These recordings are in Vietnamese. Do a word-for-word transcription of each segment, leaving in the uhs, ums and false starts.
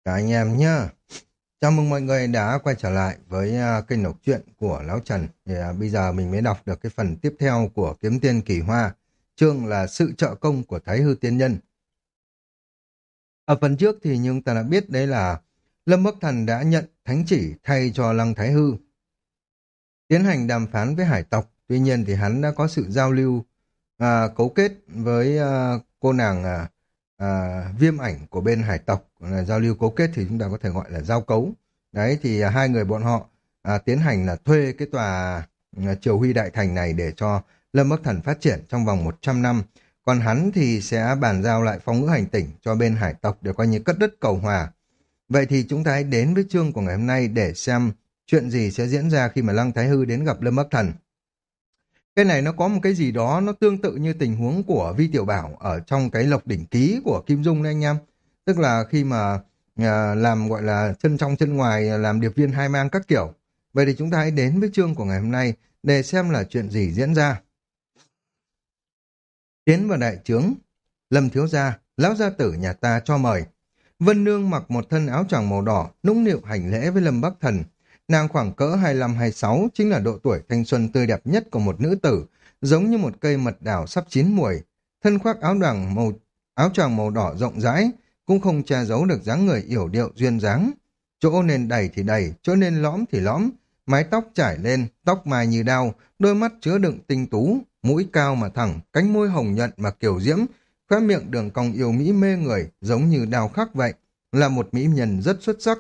Cả anh em nhá. Chào mừng mọi người đã quay trở lại với à, kênh đọc truyện của Lão Trần. Thì, à, bây giờ mình mới đọc được cái phần tiếp theo của Kiếm Tiên Kỳ Hoa. Chương là sự trợ công của Thái Hư Tiên Nhân. Ở phần trước thì nhưng ta đã biết đấy là Lâm Bắc Thần đã nhận thánh chỉ thay cho Lăng Thái Hư tiến hành đàm phán với hải tộc. Tuy nhiên thì hắn đã có sự giao lưu à, cấu kết với à, cô nàng à, à, viêm ảnh của bên hải tộc. À, giao lưu cấu kết thì chúng ta có thể gọi là giao cấu. Đấy thì à, hai người bọn họ à, tiến hành là thuê cái tòa à, Triều Huy Đại Thành này để cho Lâm Bắc Thần phát triển trong vòng một trăm năm. Còn hắn thì sẽ bàn giao lại phong ngữ hành tỉnh cho bên hải tộc để coi như cất đất cầu hòa. Vậy thì chúng ta hãy đến với chương của ngày hôm nay để xem chuyện gì sẽ diễn ra khi mà Lăng Thái Hư đến gặp Lâm Bắc Thần. Cái này nó có một cái gì đó nó tương tự như tình huống của Vi Tiểu Bảo ở trong cái Lộc Đỉnh Ký của Kim Dung đấy anh em. Tức là khi mà à, làm gọi là chân trong chân ngoài, à, làm điệp viên hai mang các kiểu. Vậy thì chúng ta hãy đến với chương của ngày hôm nay để xem là chuyện gì diễn ra. Tiến vào đại trướng, Lâm thiếu gia, lão gia tử nhà ta cho mời. Vân Nương mặc một thân áo choàng màu đỏ, nũng nịu hành lễ với Lâm Bắc Thần. Nàng khoảng cỡ hai lăm hai sáu, chính là độ tuổi thanh xuân tươi đẹp nhất của một nữ tử, giống như một cây mật đảo sắp chín muồi. Thân khoác áo đoàng màu áo choàng màu đỏ rộng rãi, cũng không che giấu được dáng người yểu điệu duyên dáng. Chỗ nên đầy thì đầy, chỗ nên lõm thì lõm, mái tóc trải lên, tóc mai như đao, đôi mắt chứa đựng tinh tú, mũi cao mà thẳng, cánh môi hồng nhuận mà kiều diễm, khóe miệng đường cong yêu mỹ mê người, giống như đào khắc vậy, là một mỹ nhân rất xuất sắc.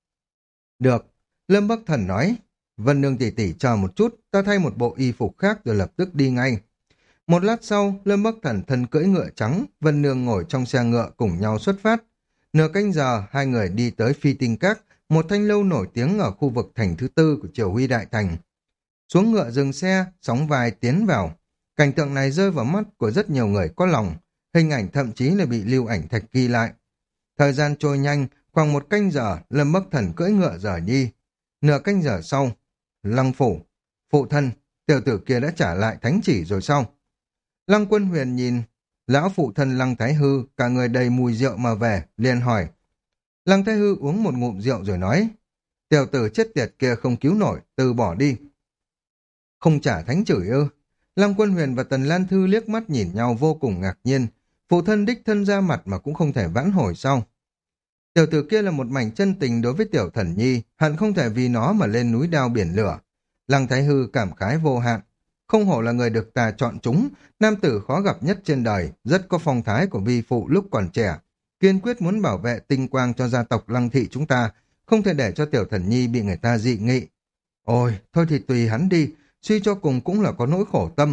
Được, Lâm Bắc Thần nói, Vân Nương tỷ tỷ chờ một chút, ta thay một bộ y phục khác rồi lập tức đi ngay. Một lát sau, Lâm Bắc Thần thân cưỡi ngựa trắng, Vân Nương ngồi trong xe ngựa cùng nhau xuất phát. Nửa canh giờ, hai người đi tới Phi Tinh Các, một thanh lâu nổi tiếng ở khu vực thành thứ tư của Triều Huy Đại Thành. Xuống ngựa dừng xe, sóng vai tiến vào. Cảnh tượng này rơi vào mắt của rất nhiều người có lòng, hình ảnh thậm chí là bị lưu ảnh thạch ghi lại. Thời gian trôi nhanh, khoảng một canh giờ, Lâm Bắc Thần cưỡi ngựa rời đi. Nửa canh giờ sau, Lăng phủ, phụ thân, tiểu tử kia đã trả lại thánh chỉ rồi sao? Lăng Quân Huyền nhìn lão phụ thân Lăng Thái Hư, cả người đầy mùi rượu mà về, liền hỏi. Lăng Thái Hư uống một ngụm rượu rồi nói, tiểu tử chết tiệt kia không cứu nổi, từ bỏ đi. Không trả thánh chỉ ư? Lăng Quân Huyền và Tần Lan Thư liếc mắt nhìn nhau vô cùng ngạc nhiên. Phụ thân đích thân ra mặt mà cũng không thể vãn hồi sau. Tiểu tử kia là một mảnh chân tình đối với tiểu thần nhi, hận không thể vì nó mà lên núi đao biển lửa. Lăng Thái Hư cảm khái vô hạn. Không hổ là người được ta chọn chúng, nam tử khó gặp nhất trên đời, rất có phong thái của vi phụ lúc còn trẻ. Kiên quyết muốn bảo vệ tinh quang cho gia tộc Lăng thị chúng ta, không thể để cho tiểu thần nhi bị người ta dị nghị. Ôi, thôi thì tùy hắn đi, suy cho cùng cũng là có nỗi khổ tâm.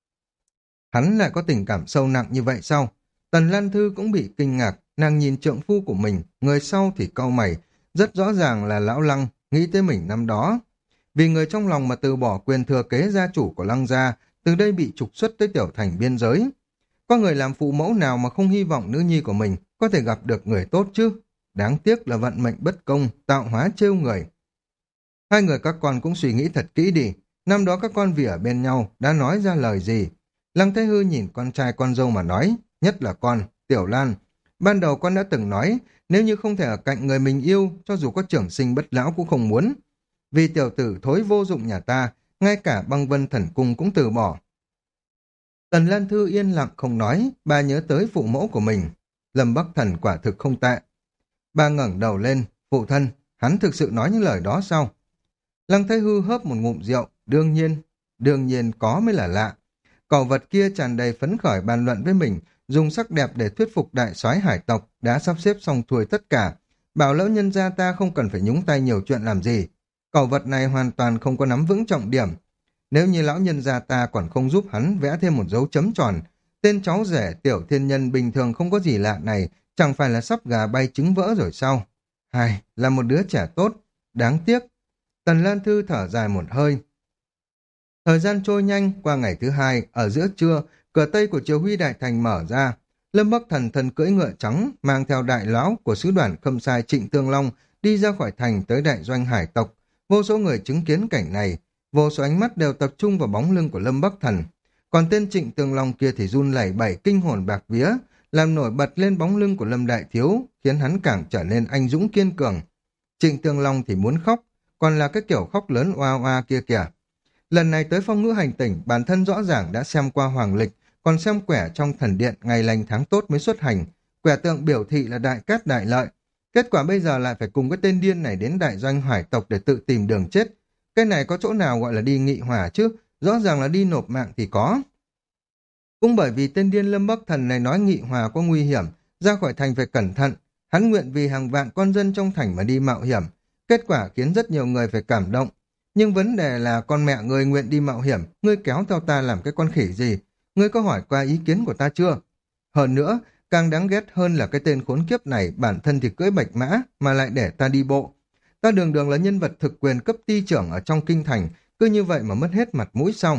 Hắn lại có tình cảm sâu nặng như vậy sao? Tần Lan Thư cũng bị kinh ngạc, nàng nhìn trượng phu của mình, người sau thì cau mày, rất rõ ràng là lão Lăng, nghĩ tới mình năm đó. Vì người trong lòng mà từ bỏ quyền thừa kế gia chủ của Lăng gia, từ đây bị trục xuất tới tiểu thành biên giới. Có người làm phụ mẫu nào mà không hy vọng nữ nhi của mình có thể gặp được người tốt chứ? Đáng tiếc là vận mệnh bất công, tạo hóa trêu người. Hai người các con cũng suy nghĩ thật kỹ đi, năm đó các con vì ở bên nhau đã nói ra lời gì? Lăng Thái Hư nhìn con trai con dâu mà nói, nhất là con, Tiểu Lan. Ban đầu con đã từng nói, nếu như không thể ở cạnh người mình yêu, cho dù có trưởng sinh bất lão cũng không muốn. Vì tiểu tử thối vô dụng nhà ta, ngay cả băng vân thần cung cũng từ bỏ. Tần Lan Thư yên lặng không nói, bà nhớ tới phụ mẫu của mình. Lâm Bắc Thần quả thực không tệ. Bà ngẩng đầu lên, phụ thân, hắn thực sự nói những lời đó sao? Lăng Thái Hư hớp một ngụm rượu, đương nhiên, đương nhiên có mới là lạ. Cẩu vật kia tràn đầy phấn khởi bàn luận với mình, dùng sắc đẹp để thuyết phục đại soái hải tộc, đã sắp xếp xong xuôi tất cả. Bảo lão nhân gia ta không cần phải nhúng tay nhiều chuyện làm gì. Cẩu vật này hoàn toàn không có nắm vững trọng điểm. Nếu như lão nhân gia ta còn không giúp hắn vẽ thêm một dấu chấm tròn, tên cháu rể tiểu thiên nhân bình thường không có gì lạ này, chẳng phải là sắp gà bay trứng vỡ rồi sao? Hai, là một đứa trẻ tốt, đáng tiếc. Tần Lan Thư thở dài một hơi. Thời gian trôi nhanh, qua ngày thứ hai, ở giữa trưa, cửa tây của Triều Huy Đại Thành mở ra. Lâm Bắc Thần thần cưỡi ngựa trắng, mang theo đại lão của sứ đoàn Khâm Sai Trịnh Tương Long, đi ra khỏi thành tới đại doanh hải tộc. Vô số người chứng kiến cảnh này, vô số ánh mắt đều tập trung vào bóng lưng của Lâm Bắc Thần. Còn tên Trịnh Tương Long kia thì run lẩy bẩy kinh hồn bạc vía, làm nổi bật lên bóng lưng của Lâm Đại Thiếu, khiến hắn càng trở nên anh dũng kiên cường. Trịnh Tương Long thì muốn khóc, còn là cái kiểu khóc lớn oa oa kia kìa. Lần này tới Phong Ngữ Hành Tỉnh, bản thân rõ ràng đã xem qua hoàng lịch, còn xem quẻ trong thần điện ngày lành tháng tốt mới xuất hành. Quẻ tượng biểu thị là đại cát đại lợi. Kết quả bây giờ lại phải cùng cái tên điên này đến đại doanh Hải tộc để tự tìm đường chết. Cái này có chỗ nào gọi là đi nghị hỏa chứ, rõ ràng là đi nộp mạng thì có. Cũng bởi vì tên điên Lâm Bắc Thần này nói nghị hòa có nguy hiểm, ra khỏi thành phải cẩn thận, hắn nguyện vì hàng vạn con dân trong thành mà đi mạo hiểm. Kết quả khiến rất nhiều người phải cảm động. Nhưng vấn đề là con mẹ ngươi nguyện đi mạo hiểm, ngươi kéo theo ta làm cái con khỉ gì? Ngươi có hỏi qua ý kiến của ta chưa? Hơn nữa, càng đáng ghét hơn là cái tên khốn kiếp này bản thân thì cưỡi bạch mã mà lại để ta đi bộ. Ta đường đường là nhân vật thực quyền cấp ty trưởng ở trong kinh thành, cứ như vậy mà mất hết mặt mũi xong.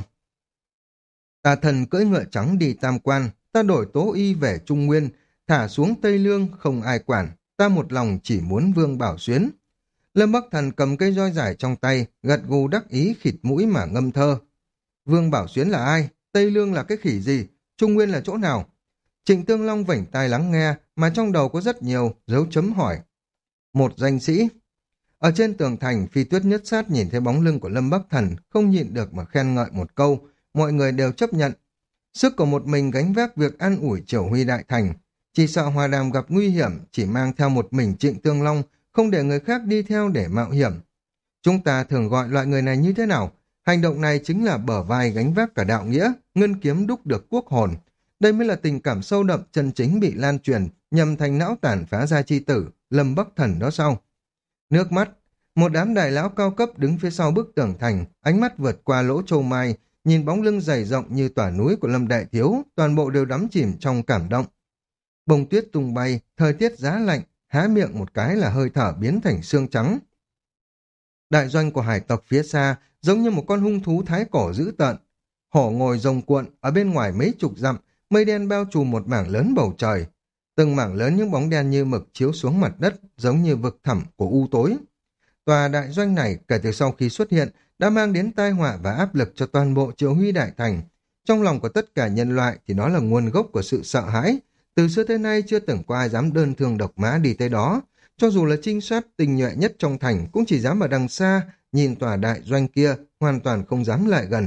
Ta thần cưỡi ngựa trắng đi tam quan, ta đổi tố y về Trung Nguyên, thả xuống Tây Lương không ai quản, ta một lòng chỉ muốn Vương Bảo Xuyến. Lâm Bắc Thần cầm cây roi dài trong tay, gật gù đắc ý khịt mũi mà ngâm thơ. Vương Bảo Xuyến là ai? Tây Lương là cái khỉ gì? Trung Nguyên là chỗ nào? Trịnh Tương Long vểnh tai lắng nghe, mà trong đầu có rất nhiều dấu chấm hỏi. Một danh sĩ. Ở trên tường thành, Phi Tuyết Nhất Sát nhìn thấy bóng lưng của Lâm Bắc Thần, không nhịn được mà khen ngợi một câu, mọi người đều chấp nhận. Sức của một mình gánh vác việc an ủi Triều Huy đại thành, chỉ sợ Hòa Đàm gặp nguy hiểm, chỉ mang theo một mình Trịnh Tương Long, không để người khác đi theo để mạo hiểm. Chúng ta thường gọi loại người này như thế nào? Hành động này chính là bờ vai gánh vác cả đạo nghĩa, ngân kiếm đúc được quốc hồn. Đây mới là tình cảm sâu đậm chân chính bị lan truyền, nhằm thành não tàn phá gia chi tử, Lâm Bắc Thần đó sau. Nước mắt, một đám đại lão cao cấp đứng phía sau bức tường thành, ánh mắt vượt qua lỗ châu mai, nhìn bóng lưng dày rộng như tòa núi của Lâm Đại Thiếu, toàn bộ đều đắm chìm trong cảm động. Bông tuyết tung bay, thời tiết giá lạnh, há miệng một cái là hơi thở biến thành xương trắng. Đại doanh của hải tộc phía xa giống như một con hung thú thái cổ dữ tợn. Hổ ngồi rồng cuộn, ở bên ngoài mấy chục dặm, mây đen bao trùm một mảng lớn bầu trời. Từng mảng lớn những bóng đen như mực chiếu xuống mặt đất, giống như vực thẳm của u tối. Tòa đại doanh này kể từ sau khi xuất hiện đã mang đến tai họa và áp lực cho toàn bộ Triều Huy đại thành. Trong lòng của tất cả nhân loại thì nó là nguồn gốc của sự sợ hãi. Từ xưa tới nay chưa từng có ai dám đơn thương độc mã đi tới đó. Cho dù là trinh sát tinh nhuệ nhất trong thành cũng chỉ dám ở đằng xa, nhìn tòa đại doanh kia, hoàn toàn không dám lại gần.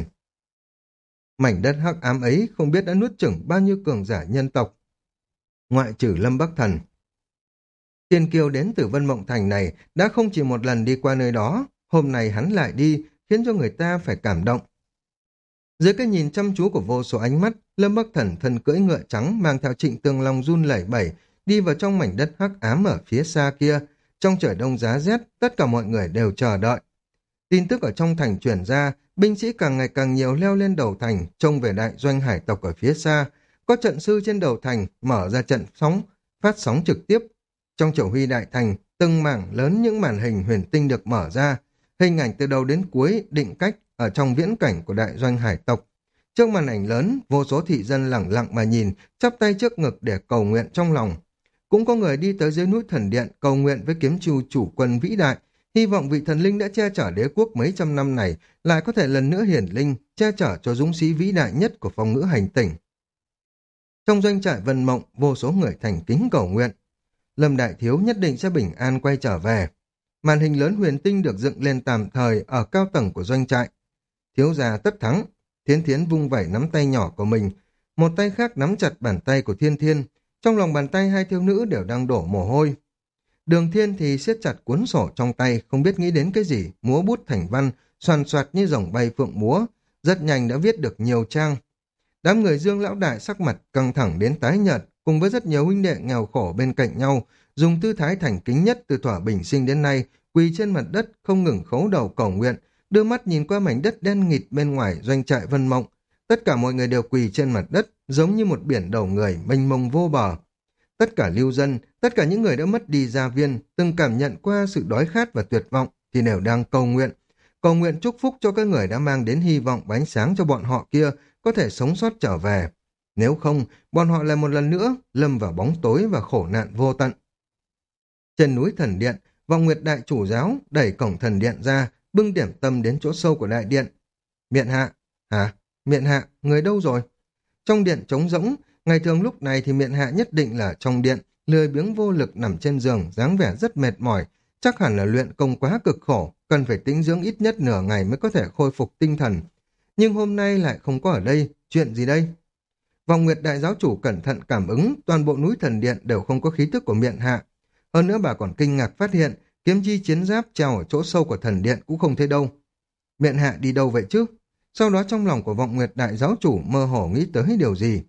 Mảnh đất hắc ám ấy không biết đã nuốt chửng bao nhiêu cường giả nhân tộc. Ngoại trừ Lâm Bắc Thần. Thiên kiêu đến từ Vân Mộng Thành này đã không chỉ một lần đi qua nơi đó, hôm nay hắn lại đi, khiến cho người ta phải cảm động. Dưới cái nhìn chăm chú của vô số ánh mắt, Lâm Bắc Thần thân cưỡi ngựa trắng mang theo Trịnh Tương Long run lẩy bẩy, đi vào trong mảnh đất hắc ám ở phía xa kia. Trong trời đông giá rét, tất cả mọi người đều chờ đợi. Tin tức ở trong thành truyền ra, binh sĩ càng ngày càng nhiều leo lên đầu thành, trông về đại doanh hải tộc ở phía xa. Có trận sư trên đầu thành, mở ra trận sóng, phát sóng trực tiếp. Trong Triều Huy đại thành, từng mảng lớn những màn hình huyền tinh được mở ra. Hình ảnh từ đầu đến cuối định cách ở trong viễn cảnh của đại doanh hải tộc. Trước màn ảnh lớn, vô số thị dân lẳng lặng mà nhìn, chắp tay trước ngực để cầu nguyện trong lòng. Cũng có người đi tới dưới núi thần điện cầu nguyện với kiếm chu chủ quân vĩ đại, hy vọng vị thần linh đã che chở đế quốc mấy trăm năm này lại có thể lần nữa hiển linh, che chở cho dũng sĩ vĩ đại nhất của Phong Ngữ Hành Tỉnh. Trong doanh trại Vân Mộng, vô số người thành kính cầu nguyện. Lâm Đại Thiếu nhất định sẽ bình an quay trở về. Màn hình lớn huyền tinh được dựng lên tạm thời ở cao tầng của doanh trại. Thiếu gia tất thắng. Thiến Thiến vung vẩy nắm tay nhỏ của mình, một tay khác nắm chặt bàn tay của Thiên Thiên. Trong lòng bàn tay hai thiếu nữ đều đang đổ mồ hôi. Đường Thiên thì siết chặt cuốn sổ trong tay, không biết nghĩ đến cái gì, múa bút thành văn, xoàn xoạt như rồng bay phượng múa, rất nhanh đã viết được nhiều trang. Đám người Dương lão đại sắc mặt căng thẳng đến tái nhợt, cùng với rất nhiều huynh đệ nghèo khổ bên cạnh nhau, dùng tư thái thành kính nhất từ thuở bình sinh đến nay, quỳ trên mặt đất không ngừng khấu đầu cầu nguyện, đưa mắt nhìn qua mảnh đất đen nghịt bên ngoài doanh trại Vân Mộng. Tất cả mọi người đều quỳ trên mặt đất, giống như một biển đầu người mênh mông vô bờ. Tất cả lưu dân, tất cả những người đã mất đi gia viên, từng cảm nhận qua sự đói khát và tuyệt vọng, thì đều đang cầu nguyện. Cầu nguyện chúc phúc cho các người đã mang đến hy vọng và ánh sáng cho bọn họ kia có thể sống sót trở về. Nếu không, bọn họ lại một lần nữa lâm vào bóng tối và khổ nạn vô tận. Trên núi thần điện, Vọng Nguyệt đại chủ giáo đẩy cổng thần điện ra, bưng điểm tâm đến chỗ sâu của đại điện. Miện hạ, hả? Miện hạ, người đâu rồi? Trong điện trống rỗng, Ngày thường lúc này thì miện hạ nhất định là trong điện, lười biếng vô lực nằm trên giường, dáng vẻ rất mệt mỏi, chắc hẳn là luyện công quá cực khổ, cần phải tĩnh dưỡng ít nhất nửa ngày mới có thể khôi phục tinh thần. Nhưng hôm nay lại không có ở đây, chuyện gì đây? Vòng Nguyệt đại giáo chủ cẩn thận cảm ứng, toàn bộ núi thần điện đều không có khí tức của miện hạ. Hơn nữa bà còn kinh ngạc phát hiện, kiếm chi chiến giáp treo ở chỗ sâu của thần điện cũng không thấy đâu. Miện hạ đi đâu vậy chứ? Sau đó trong lòng của Vọng Nguyệt đại giáo chủ mơ hồ nghĩ tới điều gì.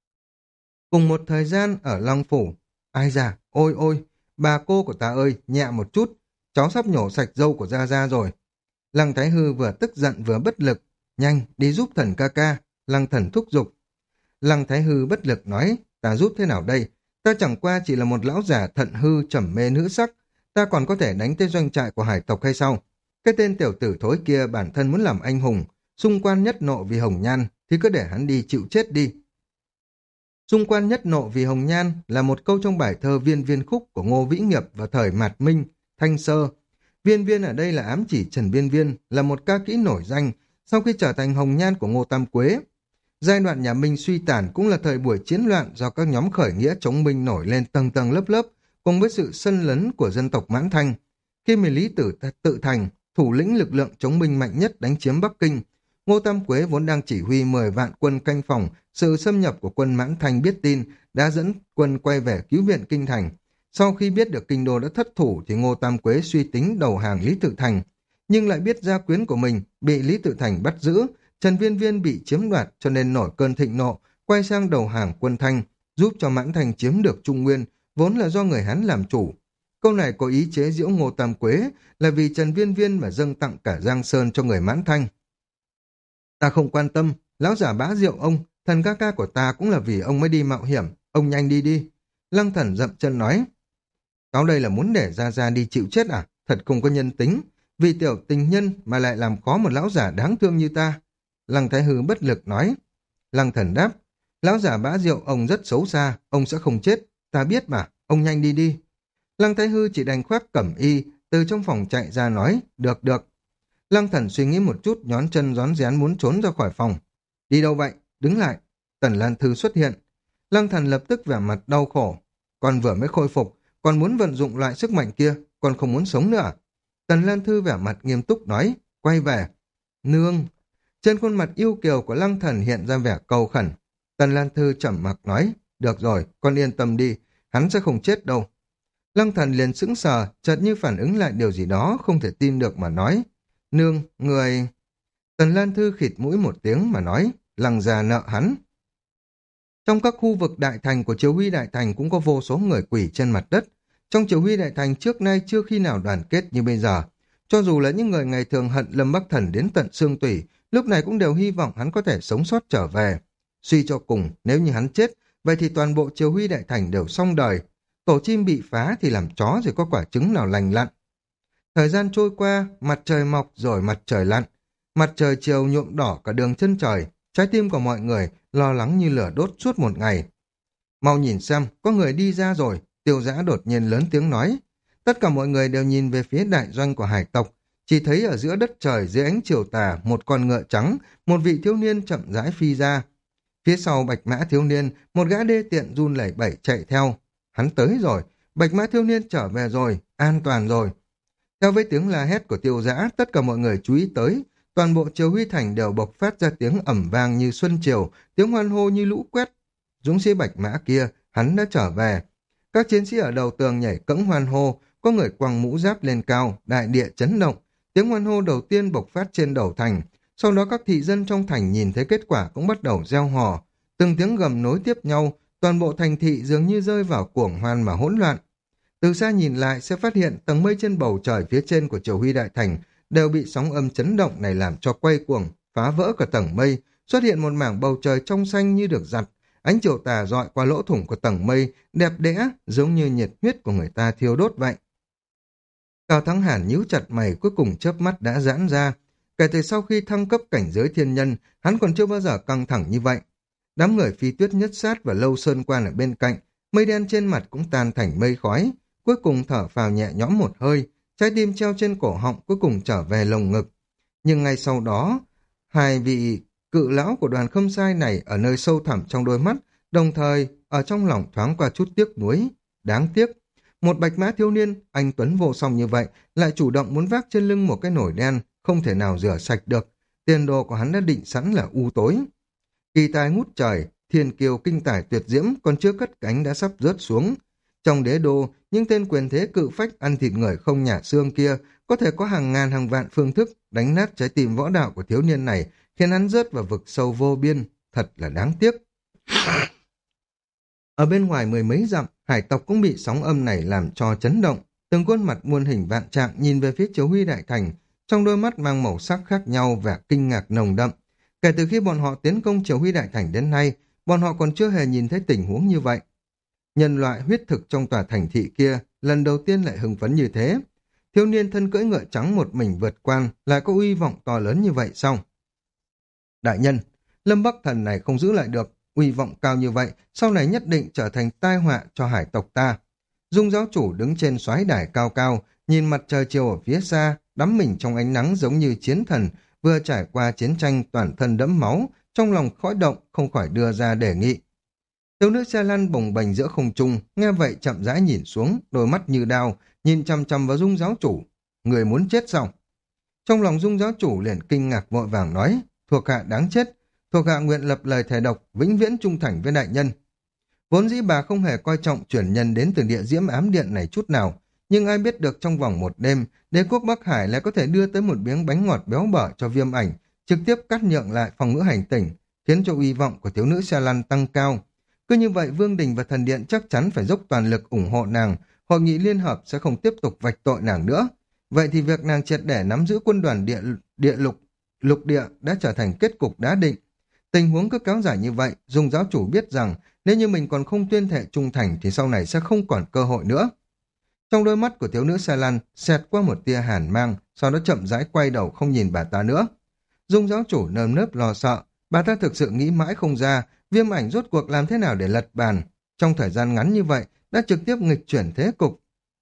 Cùng một thời gian ở Long Phủ, ai già, ôi ôi, bà cô của ta ơi, nhẹ một chút, cháu sắp nhổ sạch râu của Gia Gia rồi. Lăng Thái Hư vừa tức giận vừa bất lực, nhanh, đi giúp thần ca ca, Lăng thần thúc giục. Lăng Thái Hư bất lực nói, ta giúp thế nào đây, ta chẳng qua chỉ là một lão già thận hư trầm mê nữ sắc, ta còn có thể đánh tới doanh trại của hải tộc hay sao? Cái tên tiểu tử thối kia bản thân muốn làm anh hùng, xung quan nhất nộ vì hồng nhan, thì cứ để hắn đi chịu chết đi. Xung quan nhất nộ vì hồng nhan là một câu trong bài thơ Viên Viên Khúc của Ngô Vĩ Nghiệp vào thời Mạt Minh, Thanh Sơ. Viên Viên ở đây là ám chỉ Trần Viên Viên, là một ca kỹ nổi danh, sau khi trở thành hồng nhan của Ngô Tam Quế. Giai đoạn nhà Minh suy tàn cũng là thời buổi chiến loạn do các nhóm khởi nghĩa chống Minh nổi lên tầng tầng lớp lớp, cùng với sự xâm lấn của dân tộc Mãn Thanh. Khi mà Lý Tử tự thành, thủ lĩnh lực lượng chống Minh mạnh nhất đánh chiếm Bắc Kinh, Ngô Tam Quế vốn đang chỉ huy mười vạn quân canh phòng, sự xâm nhập của quân Mãn Thanh biết tin, đã dẫn quân quay về cứu viện Kinh Thành. Sau khi biết được kinh đô đã thất thủ thì Ngô Tam Quế suy tính đầu hàng Lý Tự Thành, nhưng lại biết gia quyến của mình bị Lý Tự Thành bắt giữ, Trần Viên Viên bị chiếm đoạt cho nên nổi cơn thịnh nộ, quay sang đầu hàng quân Thanh, giúp cho Mãn Thành chiếm được Trung Nguyên, vốn là do người Hán làm chủ. Câu này có ý chế giễu Ngô Tam Quế là vì Trần Viên Viên mà dâng tặng cả Giang Sơn cho người Mãn Thanh. Ta không quan tâm, lão giả bá rượu ông, thần ca ca của ta cũng là vì ông mới đi mạo hiểm, ông nhanh đi đi. Lăng Thần dậm chân nói, cháu đây là muốn để Gia Gia đi chịu chết à? Thật không có nhân tính, vì tiểu tình nhân mà lại làm khó một lão giả đáng thương như ta. Lăng Thái Hư bất lực nói. Lăng Thần đáp, lão giả bá rượu ông rất xấu xa, ông sẽ không chết, ta biết mà, ông nhanh đi đi. Lăng Thái Hư chỉ đành khoác cẩm y, từ trong phòng chạy ra nói, được được. Lăng Thần suy nghĩ một chút, nhón chân rón rén muốn trốn ra khỏi phòng. Đi đâu vậy? Đứng lại. Tần Lan Thư xuất hiện. Lăng Thần lập tức vẻ mặt đau khổ. Con vừa mới khôi phục, còn muốn vận dụng lại sức mạnh kia, con không muốn sống nữa. Tần Lan Thư vẻ mặt nghiêm túc nói, quay về. Nương. Trên khuôn mặt yêu kiều của Lăng Thần hiện ra vẻ cầu khẩn. Tần Lan Thư trầm mặc nói, được rồi, con yên tâm đi, hắn sẽ không chết đâu. Lăng Thần liền sững sờ, chợt như phản ứng lại điều gì đó, không thể tin được mà nói. Nương, người... Tần Lan Thư khịt mũi một tiếng mà nói, Lăng già nợ hắn. Trong các khu vực đại thành của Triều Huy Đại Thành cũng có vô số người quỷ trên mặt đất. Trong Triều Huy Đại Thành trước nay chưa khi nào đoàn kết như bây giờ. Cho dù là những người ngày thường hận Lâm Bắc Thần đến tận xương tủy, lúc này cũng đều hy vọng hắn có thể sống sót trở về. Suy cho cùng, nếu như hắn chết, vậy thì toàn bộ Triều Huy Đại Thành đều xong đời. Tổ chim bị phá thì làm chó rồi có quả trứng nào lành lặn. Thời gian trôi qua, mặt trời mọc rồi mặt trời lặn. Mặt trời chiều nhuộm đỏ cả đường chân trời, trái tim của mọi người lo lắng như lửa đốt suốt một ngày. Mau nhìn xem, có người đi ra rồi, Tiêu Dã đột nhiên lớn tiếng nói. Tất cả mọi người đều nhìn về phía đại doanh của hải tộc, chỉ thấy ở giữa đất trời dưới ánh chiều tà một con ngựa trắng, một vị thiếu niên chậm rãi phi ra. Phía sau bạch mã thiếu niên, một gã đê tiện run lẩy bẩy chạy theo. Hắn tới rồi, bạch mã thiếu niên trở về rồi, an toàn rồi. Theo với tiếng la hét của Tiêu Dã, tất cả mọi người chú ý tới, toàn bộ Triều Huy Thành đều bộc phát ra tiếng ầm vang như xuân triều, tiếng hoan hô như lũ quét. Dũng sĩ bạch mã kia, hắn đã trở về. Các chiến sĩ ở đầu tường nhảy cẫng hoan hô, có người quăng mũ giáp lên cao, đại địa chấn động. Tiếng hoan hô đầu tiên bộc phát trên đầu thành, sau đó các thị dân trong thành nhìn thấy kết quả cũng bắt đầu reo hò. Từng tiếng gầm nối tiếp nhau, toàn bộ thành thị dường như rơi vào cuồng hoan mà hỗn loạn. Từ xa nhìn lại sẽ phát hiện tầng mây trên bầu trời phía trên của Triều Huy Đại Thành đều bị sóng âm chấn động này làm cho quay cuồng, phá vỡ cả tầng mây, xuất hiện một mảng bầu trời trong xanh như được giặt, ánh chiều tà rọi qua lỗ thủng của tầng mây, đẹp đẽ giống như nhiệt huyết của người ta thiêu đốt vậy. Cao Thắng Hàn nhíu chặt mày, cuối cùng chớp mắt đã giãn ra. Kể từ sau khi thăng cấp cảnh giới thiên nhân, hắn còn chưa bao giờ căng thẳng như vậy. Đám người Phi Tuyết Nhất Sát và Lâu Sơn Quan ở bên cạnh, mây đen trên mặt cũng tan thành mây khói, cuối cùng thở phào nhẹ nhõm một hơi, trái tim treo trên cổ họng cuối cùng trở về lồng ngực. Nhưng ngay sau đó, hai vị cự lão của đoàn Khâm Sai này ở nơi sâu thẳm trong đôi mắt Đồng thời, ở trong lòng thoáng qua chút tiếc nuối. Đáng tiếc, một bạch mã thiếu niên, anh Tuấn vô song như vậy, lại chủ động muốn vác trên lưng một cái nồi đen, không thể nào rửa sạch được. Tiền đồ của hắn đã định sẵn là u tối. Kỳ tài ngút trời, thiên kiều kinh tài tuyệt diễm còn chưa cất cánh đã sắp rớt xuống. Trong đế đô, những tên quyền thế cự phách ăn thịt người không nhả xương kia có thể có hàng ngàn hàng vạn phương thức đánh nát trái tim võ đạo của thiếu niên này, khiến hắn rớt vào vực sâu vô biên, thật là đáng tiếc. Ở bên ngoài mười mấy dặm, hải tộc cũng bị sóng âm này làm cho chấn động. Từng khuôn mặt muôn hình vạn trạng nhìn về phía Triều Huy Đại Thành, trong đôi mắt mang màu sắc khác nhau và kinh ngạc nồng đậm. Kể từ khi bọn họ tiến công Triều Huy Đại Thành đến nay, bọn họ còn chưa hề nhìn thấy tình huống như vậy. Nhân loại huyết thực trong tòa thành thị kia lần đầu tiên lại hưng phấn như thế. Thiếu niên thân cưỡi ngựa trắng một mình vượt quan lại có uy vọng to lớn như vậy sao? Đại nhân, Lâm Bắc Thần này không giữ lại được, uy vọng cao như vậy, sau này nhất định trở thành tai họa cho hải tộc ta. Dung giáo chủ đứng trên soái đài cao cao, nhìn mặt trời chiều ở phía xa, đắm mình trong ánh nắng giống như chiến thần, vừa trải qua chiến tranh toàn thân đẫm máu, trong lòng khói động không khỏi đưa ra đề nghị. Thiếu nữ xe lăn bồng bềnh giữa không trung, nghe vậy chậm rãi nhìn xuống, đôi mắt như đao, nhìn chăm chăm vào Dung giáo chủ. Người muốn chết sao? Trong lòng Dung giáo chủ liền kinh ngạc vội vàng nói, thuộc hạ đáng chết, thuộc hạ nguyện lập lời thề độc, vĩnh viễn trung thành với đại nhân. Vốn dĩ bà không hề coi trọng chuyển nhân đến từ địa diễm ám điện này chút nào, nhưng ai biết được trong vòng một đêm, đế quốc Bắc Hải lại có thể đưa tới một miếng bánh ngọt béo bở cho Viêm Ảnh, trực tiếp cắt nhượng lại phòng ngữ hành tỉnh, khiến cho uy vọng của thiếu nữ xe lăn tăng cao. Cứ như vậy Vương Đình và Thần Điện chắc chắn phải dốc toàn lực ủng hộ nàng, hội nghị liên hợp sẽ không tiếp tục vạch tội nàng nữa. Vậy thì việc nàng triệt để nắm giữ quân đoàn địa, địa lục, lục địa đã trở thành kết cục đã định. Tình huống cứ kéo dài như vậy, Dung giáo chủ biết rằng nếu như mình còn không tuyên thệ trung thành thì sau này sẽ không còn cơ hội nữa. Trong đôi mắt của thiếu nữ xe lăn xẹt qua một tia hàn mang, sau đó chậm rãi quay đầu không nhìn bà ta nữa. Dung giáo chủ nơm nớp lo sợ, bà ta thực sự nghĩ mãi không ra Viêm Ảnh rốt cuộc làm thế nào để lật bàn. Trong thời gian ngắn như vậy đã trực tiếp nghịch chuyển thế cục.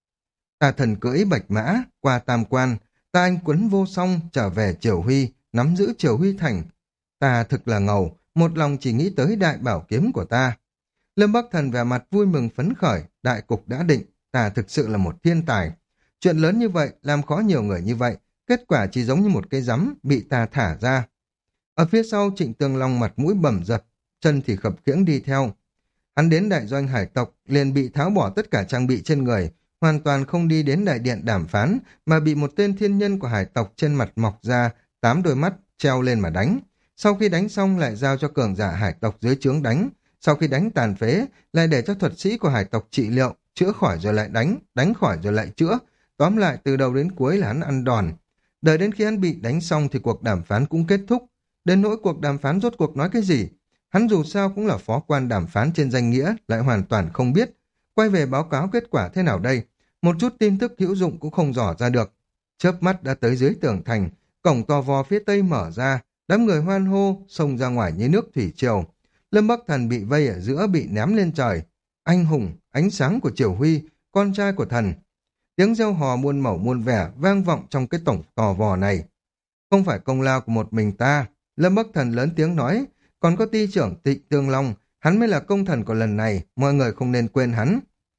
Ta thần cưỡi bạch mã, qua tam quan, ta anh quấn vô song trở về Triều Huy, nắm giữ Triều Huy thành. Ta thực là ngầu, một lòng chỉ nghĩ tới đại bảo kiếm của ta. Lâm Bắc Thần vẻ mặt vui mừng phấn khởi, đại cục đã định, ta thực sự là một thiên tài. Chuyện lớn như vậy, làm khó nhiều người như vậy, kết quả chỉ giống như một cái rắm bị ta thả ra. Ở phía sau Trịnh Tường Long mặt mũi bầm dập, chân thì khập khiễng đi theo. Hắn đến đại doanh hải tộc, liền bị tháo bỏ tất cả trang bị trên người, hoàn toàn không đi đến đại điện đàm phán, mà bị một tên thiên nhân của hải tộc trên mặt mọc ra, tám đôi mắt, treo lên mà đánh. Sau khi đánh xong lại giao cho cường giả hải tộc dưới trướng đánh, sau khi đánh tàn phế, lại để cho thuật sĩ của hải tộc trị liệu, chữa khỏi rồi lại đánh, đánh khỏi rồi lại chữa. Tóm lại từ đầu đến cuối là hắn ăn đòn. Đợi đến khi hắn bị đánh xong thì cuộc đàm phán cũng kết thúc. Đến nỗi cuộc đàm phán rốt cuộc nói cái gì? Hắn dù sao cũng là phó quan đàm phán trên danh nghĩa, lại hoàn toàn không biết. Quay về báo cáo kết quả thế nào đây? Một chút tin tức hữu dụng cũng không dò ra được. Chớp mắt đã tới dưới tường thành, cổng to vò phía tây mở ra, đám người hoan hô, xông ra ngoài như nước thủy triều. Lâm Bắc Thần bị vây ở giữa bị ném lên trời. Anh hùng, ánh sáng của Triều Huy, con trai của thần. Tiếng reo hò muôn màu muôn vẻ vang vọng trong cái tổng tò vò này. Không phải công lao của một mình ta, Lâm Bắc Thần lớn tiếng nói, còn có ty trưởng Trịnh Tương Long, hắn mới là công thần của lần này, mọi người không nên quên hắn.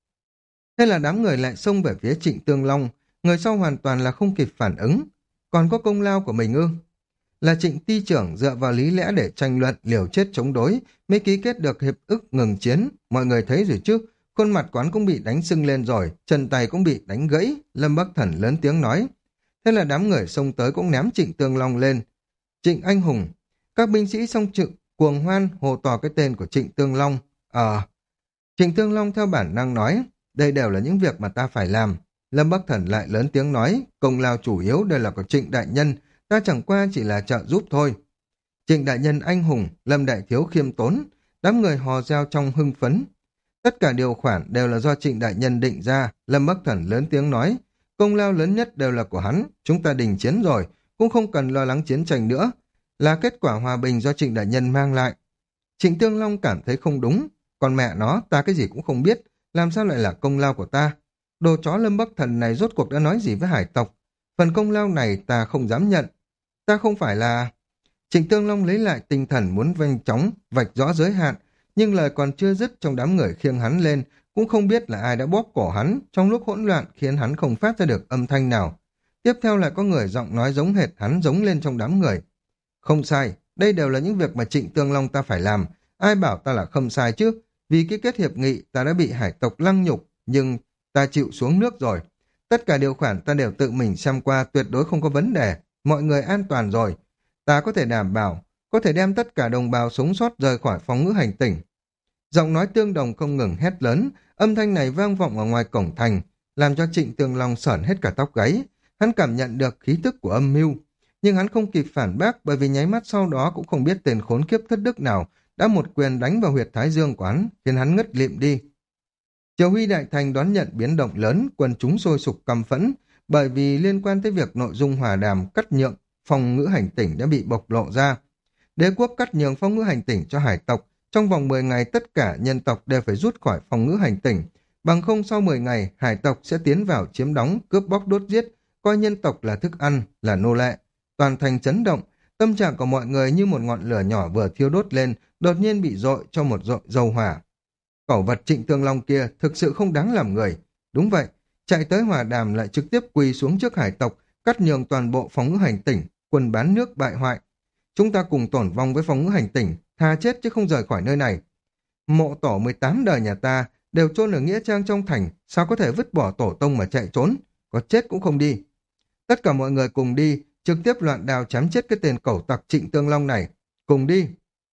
Thế là đám người lại xông về phía Trịnh Tương Long, người sau hoàn toàn là không kịp phản ứng. Còn có công lao của mình ư? Là Trịnh ty trưởng dựa vào lý lẽ để tranh luận liều chết chống đối, mới ký kết được hiệp ước ngừng chiến, mọi người thấy rồi chứ, khuôn mặt quán cũng bị đánh sưng lên rồi, chân tay cũng bị đánh gãy, Lâm Bắc Thần lớn tiếng nói. Thế là đám người xông tới cũng ném Trịnh Tương Long lên. Trịnh anh hùng, các binh sĩ xông trực cuồng hoan hồ to cái tên của Trịnh Tương Long. Ờ, Trịnh Tương Long theo bản năng nói, đây đều là những việc mà ta phải làm. Lâm Bắc Thần lại lớn tiếng nói, công lao chủ yếu đây là của Trịnh đại nhân, ta chẳng qua chỉ là trợ giúp thôi. Trịnh đại nhân anh hùng, Lâm đại thiếu khiêm tốn, đám người hò reo trong hưng phấn. Tất cả điều khoản đều là do Trịnh đại nhân định ra, Lâm Bắc Thần lớn tiếng nói, công lao lớn nhất đều là của hắn, chúng ta đình chiến rồi, cũng không cần lo lắng chiến tranh nữa, là kết quả hòa bình do Trịnh đại nhân mang lại. Trịnh Tương Long cảm thấy không đúng, còn mẹ nó, ta cái gì cũng không biết, làm sao lại là công lao của ta? Đồ chó Lâm Bắc Thần này rốt cuộc đã nói gì với hải tộc? Phần công lao này ta không dám nhận. Ta không phải là... Trịnh Tương Long lấy lại tinh thần muốn nhanh chóng, vạch rõ giới hạn, Nhưng lời còn chưa dứt, trong đám người khiêng hắn lên, cũng không biết là ai đã bóp cổ hắn, trong lúc hỗn loạn khiến hắn không phát ra được âm thanh nào. Tiếp theo là có người giọng nói giống hệt hắn giống lên trong đám người. Không sai, đây đều là những việc mà Trịnh Tương Long ta phải làm, ai bảo ta là không sai chứ, vì cái kết hiệp nghị ta đã bị hải tộc lăng nhục, nhưng ta chịu xuống nước rồi. Tất cả điều khoản ta đều tự mình xem qua, tuyệt đối không có vấn đề, mọi người an toàn rồi. Ta có thể đảm bảo, có thể đem tất cả đồng bào sống sót rời khỏi phóng ngữ hành tỉnh. Giọng nói tương đồng không ngừng hét lớn, âm thanh này vang vọng ở ngoài cổng thành, làm cho Trịnh Tương Long sởn hết cả tóc gáy. Hắn cảm nhận được khí tức của âm mưu, nhưng hắn không kịp phản bác bởi vì nháy mắt sau đó cũng không biết tên khốn kiếp thất đức nào đã một quyền đánh vào huyệt thái dương của hắn, khiến hắn ngất lịm đi. Triều Huy Đại Thành đón nhận biến động lớn, quần chúng sôi sục căm phẫn, bởi vì liên quan tới việc nội dung hòa đàm cắt nhượng phòng ngữ hành tỉnh đã bị bộc lộ ra. Đế quốc cắt nhường phong ngữ hành tỉnh cho hải tộc, trong vòng mười ngày tất cả nhân tộc đều phải rút khỏi phòng ngữ hành tỉnh, bằng không sau mười ngày hải tộc sẽ tiến vào chiếm đóng, cướp bóc đốt giết, coi nhân tộc là thức ăn, là nô lệ. Toàn thành chấn động, tâm trạng của mọi người như một ngọn lửa nhỏ vừa thiêu đốt lên, đột nhiên bị dội cho một dội dầu hỏa. Cẩu vật Trịnh Tương Long kia thực sự không đáng làm người. Đúng vậy, chạy tới hòa đàm lại trực tiếp quỳ xuống trước hải tộc, cắt nhường toàn bộ phóng ngữ hành tỉnh, quân bán nước bại hoại. Chúng ta cùng tổn vong với phóng ngữ hành tỉnh, thà chết chứ không rời khỏi nơi này. Mộ tổ mười tám đời nhà ta đều chôn ở nghĩa trang trong thành, sao có thể vứt bỏ tổ tông mà chạy trốn, có chết cũng không đi. Tất cả mọi người cùng đi, trực tiếp loạn đao chém chết cái tên cẩu tặc Trịnh Tương Long này. Cùng đi.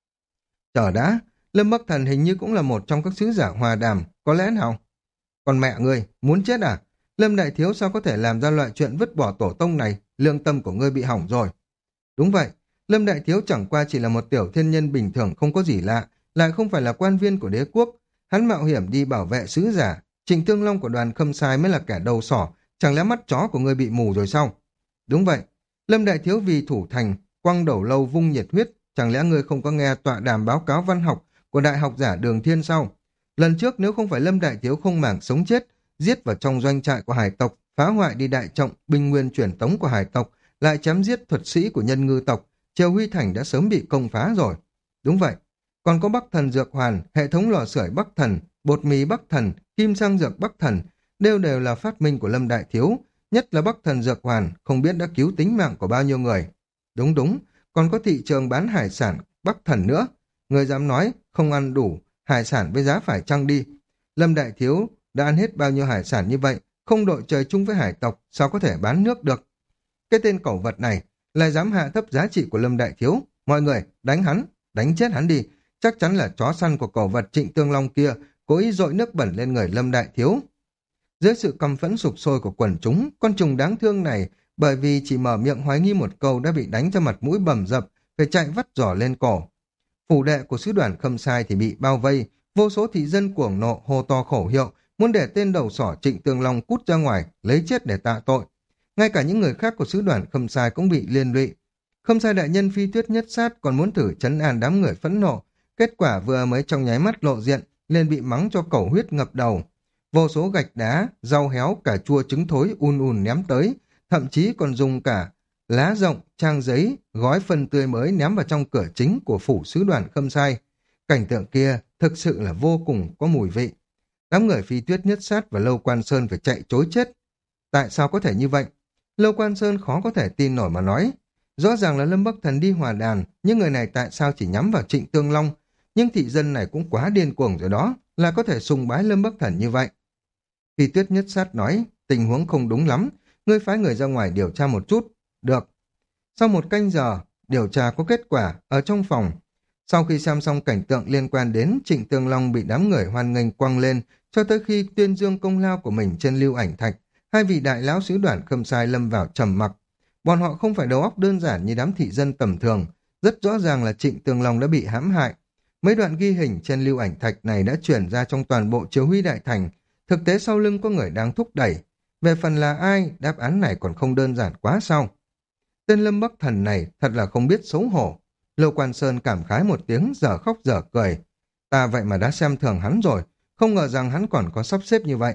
Chờ đã, Lâm Bắc Thần hình như cũng là một trong các sứ giả hòa đàm, có lẽ nào? Còn mẹ ngươi, muốn chết à? Lâm Đại Thiếu sao có thể làm ra loại chuyện vứt bỏ tổ tông này, lương tâm của ngươi bị hỏng rồi. Đúng vậy, Lâm Đại Thiếu chẳng qua chỉ là một tiểu thiên nhân bình thường không có gì lạ, lại không phải là quan viên của đế quốc. Hắn mạo hiểm đi bảo vệ sứ giả, Trịnh Tương Long của đoàn Khâm Sai mới là kẻ đầu sỏ, chẳng lẽ mắt chó của ngươi bị mù rồi sao? Đúng vậy, Lâm Đại Thiếu vì thủ thành, quăng đầu lâu vung nhiệt huyết, chẳng lẽ ngươi không có nghe tọa đàm báo cáo văn học của đại học giả Đường Thiên sao? Lần trước nếu không phải Lâm Đại Thiếu không màng sống chết, giết vào trong doanh trại của hải tộc, phá hoại đi đại trọng, binh nguyên truyền tống của hải tộc, lại chém giết thuật sĩ của nhân ngư tộc, Triều Huy Thành đã sớm bị công phá rồi. Đúng vậy, còn có Bắc Thần Dược Hoàn, hệ thống lò sưởi Bắc Thần, bột mì Bắc Thần, kim sang dược Bắc Thần, đều đều là phát minh của Lâm Đại Thiếu, nhất là Bắc Thần Dược Hoàn, không biết đã cứu tính mạng của bao nhiêu người. Đúng đúng, còn có thị trường bán hải sản Bắc Thần nữa. Người dám nói không ăn đủ hải sản với giá phải chăng đi. Lâm Đại Thiếu đã ăn hết bao nhiêu hải sản như vậy, không đội trời chung với hải tộc, sao có thể bán nước được. Cái tên cẩu vật này lại dám hạ thấp giá trị của Lâm Đại Thiếu. Mọi người, đánh hắn, đánh chết hắn đi. Chắc chắn là chó săn của cẩu vật Trịnh Tương Long kia cố ý dội nước bẩn lên người Lâm Đại Thiếu. Dưới sự căm phẫn sục sôi của quần chúng, con trùng đáng thương này bởi vì chỉ mở miệng hoài nghi một câu đã bị đánh cho mặt mũi bầm dập, phải chạy vắt giỏ lên cổ. Phủ đệ của sứ đoàn Khâm Sai thì bị bao vây, vô số thị dân cuồng nộ hô to khẩu hiệu, muốn để tên đầu sỏ Trịnh Tương Long cút ra ngoài, lấy chết để tạ tội. Ngay cả những người khác của sứ đoàn Khâm Sai cũng bị liên lụy. Khâm Sai đại nhân phi tuyết nhất sát còn muốn thử trấn an đám người phẫn nộ, kết quả vừa mới trong nháy mắt lộ diện, liền bị mắng cho cẩu huyết ngập đầu. Vô số gạch đá, rau héo, cà chua trứng thối un un ném tới, thậm chí còn dùng cả lá rộng, trang giấy, gói phân tươi mới ném vào trong cửa chính của phủ sứ đoàn Khâm Sai. Cảnh tượng kia thực sự là vô cùng có mùi vị. Đám người phi tuyết nhất sát và Lâu Quan Sơn phải chạy trối chết. Tại sao có thể như vậy? Lâu Quan Sơn khó có thể tin nổi mà nói. Rõ ràng là Lâm Bắc Thần đi hòa đàn, nhưng người này tại sao chỉ nhắm vào Trịnh Tương Long? Nhưng thị dân này cũng quá điên cuồng rồi đó, là có thể sùng bái Lâm Bắc Thần như vậy. Phi tuyết nhất sát nói, tình huống không đúng lắm, ngươi phái người ra ngoài điều tra một chút. Được. Sau một canh giờ, điều tra có kết quả ở trong phòng. Sau khi xem xong cảnh tượng liên quan đến Trịnh Tương Long bị đám người hoan nghênh quăng lên, cho tới khi tuyên dương công lao của mình trên lưu ảnh thạch, hai vị đại lão sứ đoàn Khâm Sai lâm vào trầm mặc. Bọn họ không phải đầu óc đơn giản như đám thị dân tầm thường, rất rõ ràng là Trịnh Tương Long đã bị hãm hại. Mấy đoạn ghi hình trên lưu ảnh thạch này đã chuyển ra trong toàn bộ Triều Huy Đại Thành, thực tế sau lưng có người đang thúc đẩy. Về phần là ai, đáp án này còn không đơn giản quá sao? Tên Lâm Bắc Thần này thật là không biết xấu hổ. Lâu Quan Sơn cảm khái một tiếng, dở khóc dở cười. Ta vậy mà đã xem thường hắn rồi, không ngờ rằng hắn còn có sắp xếp như vậy.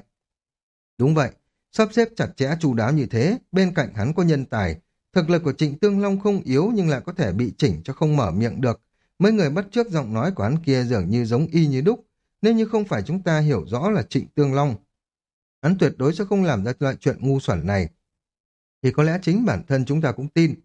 Đúng vậy, sắp xếp chặt chẽ chu đáo như thế, bên cạnh hắn có nhân tài. Thực lực của Trịnh Tương Long không yếu nhưng lại có thể bị chỉnh cho không mở miệng được. Mấy người bắt chước giọng nói của hắn kia dường như giống y như đúc. Nếu như không phải chúng ta hiểu rõ là Trịnh Tương Long, hắn tuyệt đối sẽ không làm ra loại chuyện ngu xuẩn này. Thì có lẽ chính bản thân chúng ta cũng tin.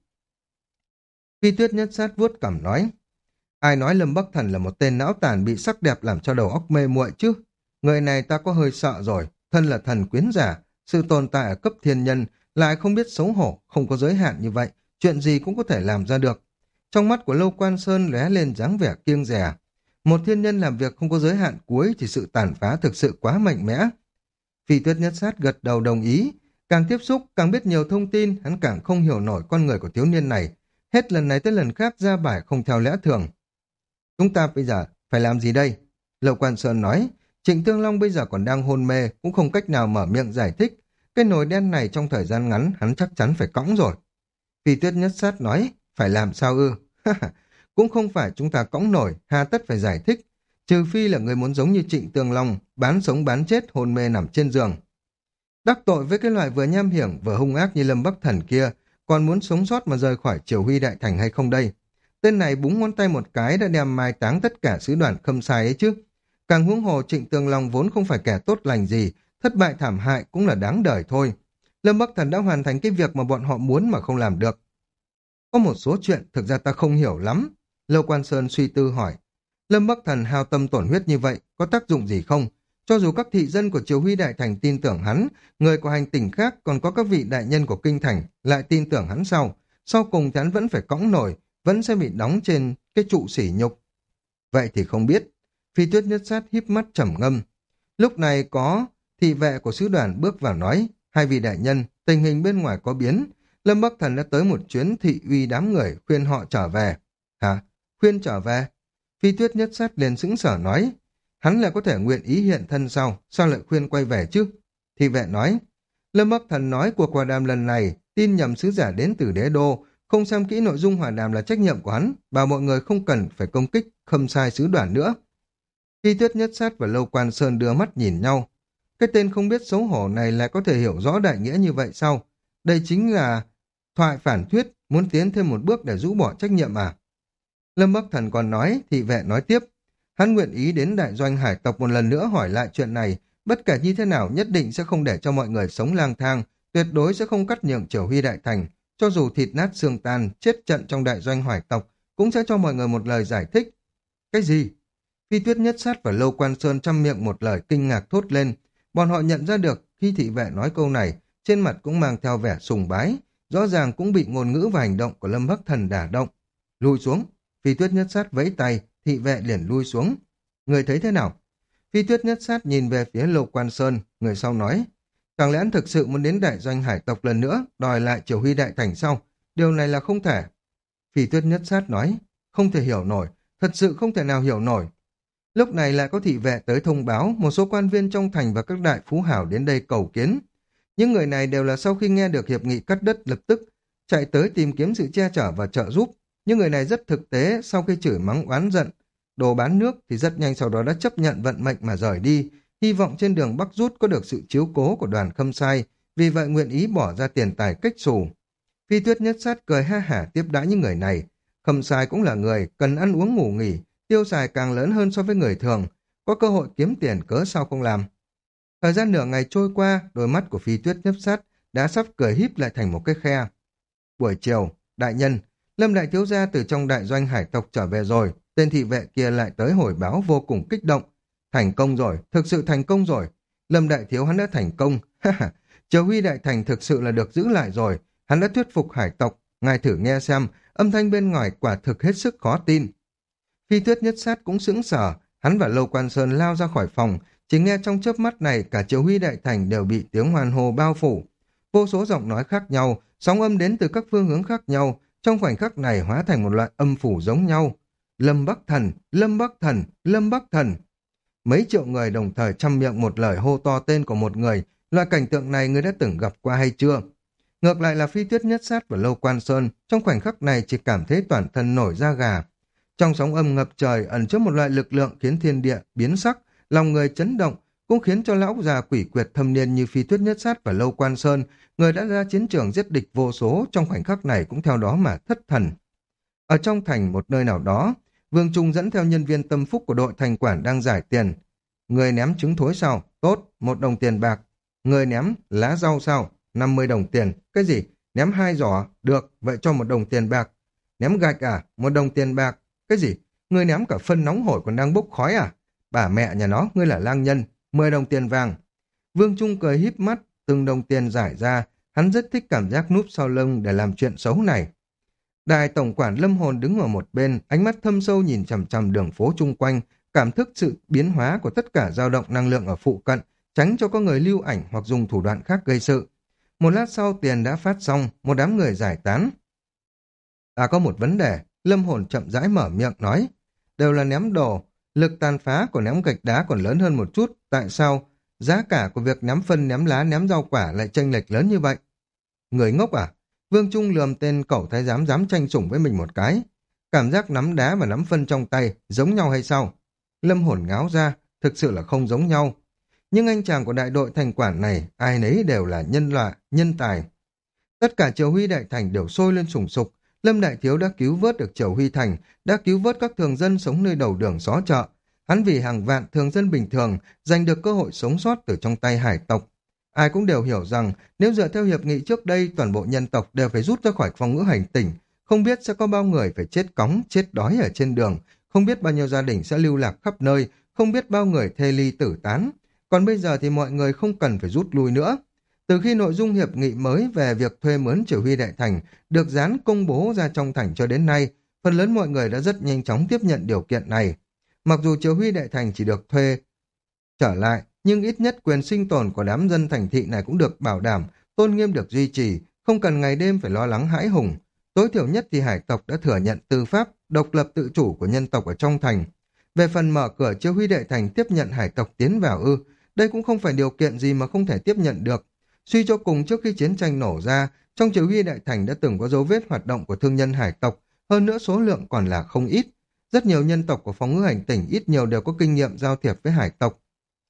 Phi Tuyết Nhất Sát vuốt cằm nói, ai nói Lâm Bắc Thần là một tên não tàn bị sắc đẹp làm cho đầu óc mê muội chứ? Người này ta có hơi sợ rồi, thân là thần quyến giả, sự tồn tại ở cấp thiên nhân, lại không biết xấu hổ, không có giới hạn như vậy, chuyện gì cũng có thể làm ra được. Trong mắt của Lâu Quan Sơn lóe lên dáng vẻ kiêng dè. Một thiên nhân làm việc không có giới hạn cuối thì sự tàn phá thực sự quá mạnh mẽ. Phi Tuyết Nhất Sát gật đầu đồng ý, càng tiếp xúc, càng biết nhiều thông tin, hắn càng không hiểu nổi con người của thiếu niên này. Hết lần này tới lần khác ra bài không theo lẽ thường. Chúng ta bây giờ phải làm gì đây? Lâu Quan Sơn nói, Trịnh Tương Long bây giờ còn đang hôn mê, cũng không cách nào mở miệng giải thích. Cái nồi đen này trong thời gian ngắn hắn chắc chắn phải cõng rồi. Phi Tuyết Nhất Sát nói, phải làm sao ư? Cũng không phải chúng ta cõng nổi, hà tất phải giải thích. Trừ phi là người muốn giống như Trịnh Tương Long, bán sống bán chết hôn mê nằm trên giường. Đắc tội với cái loại vừa nham hiểm vừa hung ác như Lâm Bắc Thần kia, còn muốn sống sót mà rời khỏi Triều Huy Đại Thành hay không đây? Tên này búng ngón tay một cái đã đem mai táng tất cả sứ đoàn Khâm Sai ấy chứ. Càng huống hồ Trịnh Tương Long vốn không phải kẻ tốt lành gì, thất bại thảm hại cũng là đáng đời thôi. Lâm Bắc Thần đã hoàn thành cái việc mà bọn họ muốn mà không làm được. Có một số chuyện thực ra ta không hiểu lắm. Lâu Quan Sơn suy tư hỏi. Lâm Bắc Thần hao tâm tổn huyết như vậy, có tác dụng gì không? Cho dù các thị dân của Triều Huy Đại Thành tin tưởng hắn, người của hành tinh khác còn có các vị đại nhân của Kinh Thành lại tin tưởng hắn sau. Sau cùng thì hắn vẫn phải cõng nổi, vẫn sẽ bị đóng trên cái trụ sỉ nhục. Vậy thì không biết. Phi Tuyết Nhất Sát híp mắt trầm ngâm. Lúc này có thị vệ của sứ đoàn bước vào nói, hai vị đại nhân, tình hình bên ngoài có biến. Lâm Bắc Thần đã tới một chuyến thị uy đám người khuyên họ trở về. Hả? Khuyên trở về? Phi Tuyết Nhất Sát liền sững sờ nói, hắn là có thể nguyện ý hiện thân sau, sao lại khuyên quay về chứ? Thị vệ nói, Lâm Bắc Thần nói cuộc hòa đàm lần này, tin nhầm sứ giả đến từ đế đô, không xem kỹ nội dung hòa đàm là trách nhiệm của hắn, bảo mọi người không cần phải công kích Khâm Sai sứ đoàn nữa. Phi Tuyết Nhất Sát và Lâu Quan Sơn đưa mắt nhìn nhau. Cái tên không biết xấu hổ này lại có thể hiểu rõ đại nghĩa như vậy sao? Đây chính là thoại phản thuyết, muốn tiến thêm một bước để rũ bỏ trách nhiệm à? Lâm Bắc Thần còn nói, thị vệ nói tiếp, hắn nguyện ý đến đại doanh hải tộc một lần nữa hỏi lại chuyện này, bất kể như thế nào nhất định sẽ không để cho mọi người sống lang thang, tuyệt đối sẽ không cắt nhượng Triều Huy Đại Thành, cho dù thịt nát xương tan, chết trận trong đại doanh hải tộc, cũng sẽ cho mọi người một lời giải thích. Cái gì? Phi Tuyết Nhất Sát và Lâu Quan Sơn trăm miệng một lời kinh ngạc thốt lên, bọn họ nhận ra được khi thị vệ nói câu này, trên mặt cũng mang theo vẻ sùng bái, rõ ràng cũng bị ngôn ngữ và hành động của Lâm Bắc Thần đả động. Lùi xuống, Phi Tuyết Nhất Sát vẫy tay, thị vệ liền lui xuống. Người thấy thế nào? Phi Tuyết Nhất Sát nhìn về phía Lâu Quan Sơn, người sau nói, chẳng lẽ anh thực sự muốn đến đại doanh hải tộc lần nữa, đòi lại Triều Huy Đại Thành sau? Điều này là không thể. Phi Tuyết Nhất Sát nói, không thể hiểu nổi, thật sự không thể nào hiểu nổi. Lúc này lại có thị vệ tới thông báo một số quan viên trong thành và các đại phú hảo đến đây cầu kiến. Những người này đều là sau khi nghe được hiệp nghị cắt đất lập tức chạy tới tìm kiếm sự che chở và trợ giúp. Những người này rất thực tế, sau khi chửi mắng oán giận, đồ bán nước thì rất nhanh sau đó đã chấp nhận vận mệnh mà rời đi, hy vọng trên đường Bắc rút có được sự chiếu cố của đoàn Khâm Sai, vì vậy nguyện ý bỏ ra tiền tài cách xù. Phi Tuyết Nhất Sát cười ha hả tiếp đãi những người này. Khâm Sai cũng là người cần ăn uống ngủ nghỉ, tiêu xài càng lớn hơn so với người thường, có cơ hội kiếm tiền cớ sao không làm. Thời gian nửa ngày trôi qua, đôi mắt của Phi Tuyết Nhất Sát đã sắp cười híp lại thành một cái khe. Buổi chiều, đại nhân, Lâm đại thiếu gia từ trong đại doanh hải tộc trở về rồi, tên thị vệ kia lại tới hồi báo vô cùng kích động. Thành công rồi, thực sự thành công rồi. Lâm đại thiếu hắn đã thành công. Triều Huy Đại Thành thực sự là được giữ lại rồi. Hắn đã thuyết phục hải tộc. Ngài thử nghe xem, âm thanh bên ngoài quả thực hết sức khó tin. Phi Tuyết Nhất Sát cũng sững sờ, hắn và Lâu Quan Sơn lao ra khỏi phòng, chỉ nghe trong chớp mắt này cả Triều Huy Đại Thành đều bị tiếng hoan hô bao phủ. Vô số giọng nói khác nhau, sóng âm đến từ các phương hướng khác nhau, trong khoảnh khắc này hóa thành một loại âm phủ giống nhau. Lâm Bắc Thần, Lâm Bắc Thần, Lâm Bắc Thần. Mấy triệu người đồng thời trăm miệng một lời hô to tên của một người, loại cảnh tượng này ngươi đã từng gặp qua hay chưa? Ngược lại là Phi Tuyết Nhất Sát và Lâu Quan Sơn, trong khoảnh khắc này chỉ cảm thấy toàn thân nổi da gà. Trong sóng âm ngập trời ẩn chứa một loại lực lượng khiến thiên địa biến sắc, lòng người chấn động, cũng khiến cho lão già quỷ quyệt thâm niên như Phi Tuyết Nhất Sát và Lâu Quan Sơn, người đã ra chiến trường giết địch vô số, trong khoảnh khắc này cũng theo đó mà thất thần. Ở trong thành một nơi nào đó, Vương Trung dẫn theo nhân viên tâm phúc của đội thành quản đang giải tiền. Người ném trứng thối sao? Tốt, một đồng tiền bạc. Người ném lá rau sao? Năm mươi đồng tiền. Cái gì? Ném hai giỏ? Được, vậy cho một đồng tiền bạc. Ném gạch à? Một đồng tiền bạc. Cái gì? Người ném cả phân nóng hổi còn đang bốc khói à? Bà mẹ nhà nó, ngươi là lang nhân. Mười đồng tiền vàng. Vương Trung cười híp mắt, từng đồng tiền giải ra. Hắn rất thích cảm giác núp sau lưng để làm chuyện xấu này. Đại tổng quản Lâm Hồn đứng ở một bên, ánh mắt thâm sâu nhìn chằm chằm đường phố chung quanh, cảm thức sự biến hóa của tất cả dao động năng lượng ở phụ cận, tránh cho có người lưu ảnh hoặc dùng thủ đoạn khác gây sự. Một lát sau tiền đã phát xong, một đám người giải tán. À có một vấn đề, Lâm Hồn chậm rãi mở miệng nói, đều là ném đồ, lực tàn phá của ném gạch đá còn lớn hơn một chút, tại sao giá cả của việc ném phân, ném lá, ném rau quả lại chênh lệch lớn như vậy? Người ngốc à? Vương Trung lườm tên cẩu thái giám dám tranh sủng với mình một cái. Cảm giác nắm đá và nắm phân trong tay giống nhau hay sao? Lâm Hồn ngáo ra, thực sự là không giống nhau. Nhưng anh chàng của đại đội thành quản này, ai nấy đều là nhân loại, nhân tài. Tất cả Triều Huy Đại Thành đều sôi lên sùng sục. Lâm Đại Thiếu đã cứu vớt được Triều Huy Thành, đã cứu vớt các thường dân sống nơi đầu đường xó chợ. Hắn vì hàng vạn thường dân bình thường giành được cơ hội sống sót từ trong tay hải tộc. Ai cũng đều hiểu rằng nếu dựa theo hiệp nghị trước đây toàn bộ nhân tộc đều phải rút ra khỏi phong ngữ hành tỉnh, không biết sẽ có bao người phải chết cóng, chết đói ở trên đường, không biết bao nhiêu gia đình sẽ lưu lạc khắp nơi, không biết bao người thê ly tử tán. Còn bây giờ thì mọi người không cần phải rút lui nữa. Từ khi nội dung hiệp nghị mới về việc thuê mướn chỉ huy đại thành được dán công bố ra trong thành cho đến nay, phần lớn mọi người đã rất nhanh chóng tiếp nhận điều kiện này. Mặc dù chỉ huy đại thành chỉ được thuê trở lại, nhưng ít nhất quyền sinh tồn của đám dân thành thị này cũng được bảo đảm, tôn nghiêm được duy trì, không cần ngày đêm phải lo lắng hãi hùng. Tối thiểu nhất thì hải tộc đã thừa nhận tư pháp, độc lập tự chủ của nhân tộc ở trong thành. Về phần mở cửa chỉ huy đại thành tiếp nhận hải tộc tiến vào ư, đây cũng không phải điều kiện gì mà không thể tiếp nhận được. Suy cho cùng trước khi chiến tranh nổ ra, trong chỉ huy đại thành đã từng có dấu vết hoạt động của thương nhân hải tộc, hơn nữa số lượng còn là không ít. Rất nhiều nhân tộc của phong ngữ hành tỉnh ít nhiều đều có kinh nghiệm giao thiệp với hải tộc.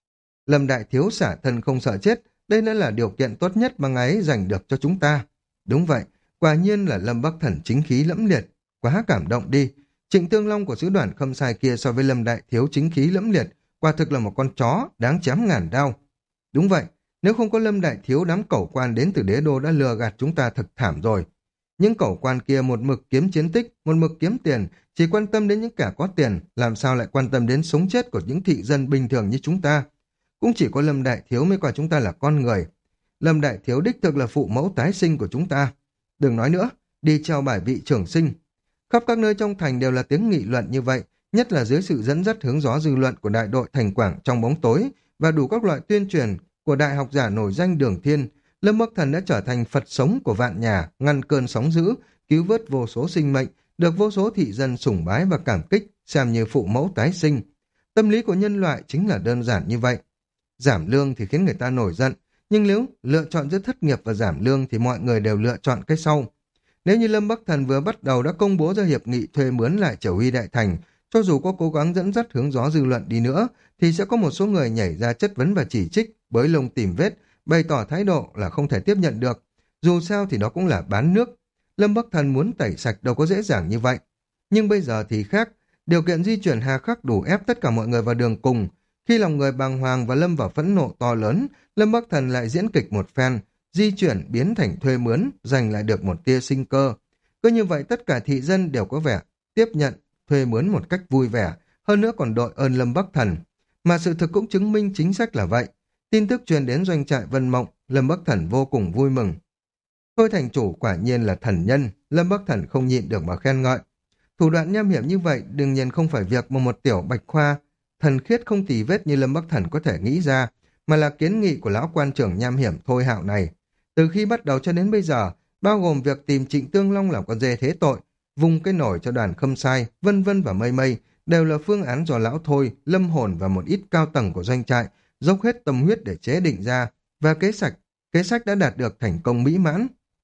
Lâm Đại Thiếu xả thân không sợ chết, đây đã là điều kiện tốt nhất mà ngài ấy giành được cho chúng ta. Đúng vậy, quả nhiên là Lâm Bắc Thần chính khí lẫm liệt, quá cảm động đi. Trịnh Tương Long của sứ đoàn Khâm Sai kia so với Lâm Đại Thiếu chính khí lẫm liệt, quả thực là một con chó đáng chém ngàn đao. Đúng vậy, nếu không có Lâm Đại Thiếu, đám cẩu quan đến từ đế đô đã lừa gạt chúng ta thật thảm rồi. Những cẩu quan kia một mực kiếm chiến tích, một mực kiếm tiền, chỉ quan tâm đến những kẻ có tiền, làm sao lại quan tâm đến sống chết của những thị dân bình thường như chúng ta. Cũng chỉ có Lâm Đại Thiếu mới coi chúng ta là con người. Lâm Đại Thiếu đích thực là phụ mẫu tái sinh của chúng ta. Đừng nói nữa, đi treo bài vị trưởng sinh. Khắp các nơi trong thành đều là tiếng nghị luận như vậy, nhất là dưới sự dẫn dắt hướng gió dư luận của đại đội Thành Quảng trong bóng tối và đủ các loại tuyên truyền của đại học giả nổi danh Đường Thiên. Lâm Bắc Thần đã trở thành Phật sống của vạn nhà, ngăn cơn sóng dữ, cứu vớt vô số sinh mệnh, được vô số thị dân sủng bái và cảm kích, xem như phụ mẫu tái sinh. Tâm lý của nhân loại chính là đơn giản như vậy. Giảm lương thì khiến người ta nổi giận, nhưng nếu lựa chọn giữa thất nghiệp và giảm lương thì mọi người đều lựa chọn cái sau. Nếu như Lâm Bắc Thần vừa bắt đầu đã công bố ra hiệp nghị thuê mướn lại chỉ huy đại thành, cho dù có cố gắng dẫn dắt hướng gió dư luận đi nữa, thì sẽ có một số người nhảy ra chất vấn và chỉ trích, bới lông tìm vết, bày tỏ thái độ là không thể tiếp nhận được. Dù sao thì đó cũng là bán nước. Lâm Bắc Thần muốn tẩy sạch đâu có dễ dàng như vậy. Nhưng bây giờ thì khác, điều kiện di chuyển hà khắc đủ ép tất cả mọi người vào đường cùng. Khi lòng người bàng hoàng và lâm vào phẫn nộ to lớn, Lâm Bắc Thần lại diễn kịch một phen, di chuyển biến thành thuê mướn, giành lại được một tia sinh cơ. Cứ như vậy tất cả thị dân đều có vẻ tiếp nhận thuê mướn một cách vui vẻ, hơn nữa còn đội ơn Lâm Bắc Thần. Mà sự thực cũng chứng minh chính sách là vậy. Tin tức truyền đến doanh trại Vân Mộng, Lâm Bắc Thần vô cùng vui mừng. Thôi thành chủ quả nhiên là thần nhân, Lâm Bắc Thần không nhịn được mà khen ngợi. Thủ đoạn nham hiểm như vậy đương nhiên không phải việc mà một tiểu bạch khoa thần khiết không tì vết như Lâm Bắc Thần có thể nghĩ ra, mà là kiến nghị của lão quan trưởng nham hiểm Thôi Hạo này. Từ khi bắt đầu cho đến bây giờ, bao gồm việc tìm Trịnh Tương Long làm con dê thế tội, vùng cái nổi cho đoàn Khâm Sai, vân vân và mây mây, đều là phương án do lão Thôi, Lâm Hồn và một ít cao tầng của doanh trại dốc hết tâm huyết để chế định ra, và kế sách, kế sách đã đạt được thành công mỹ mãn.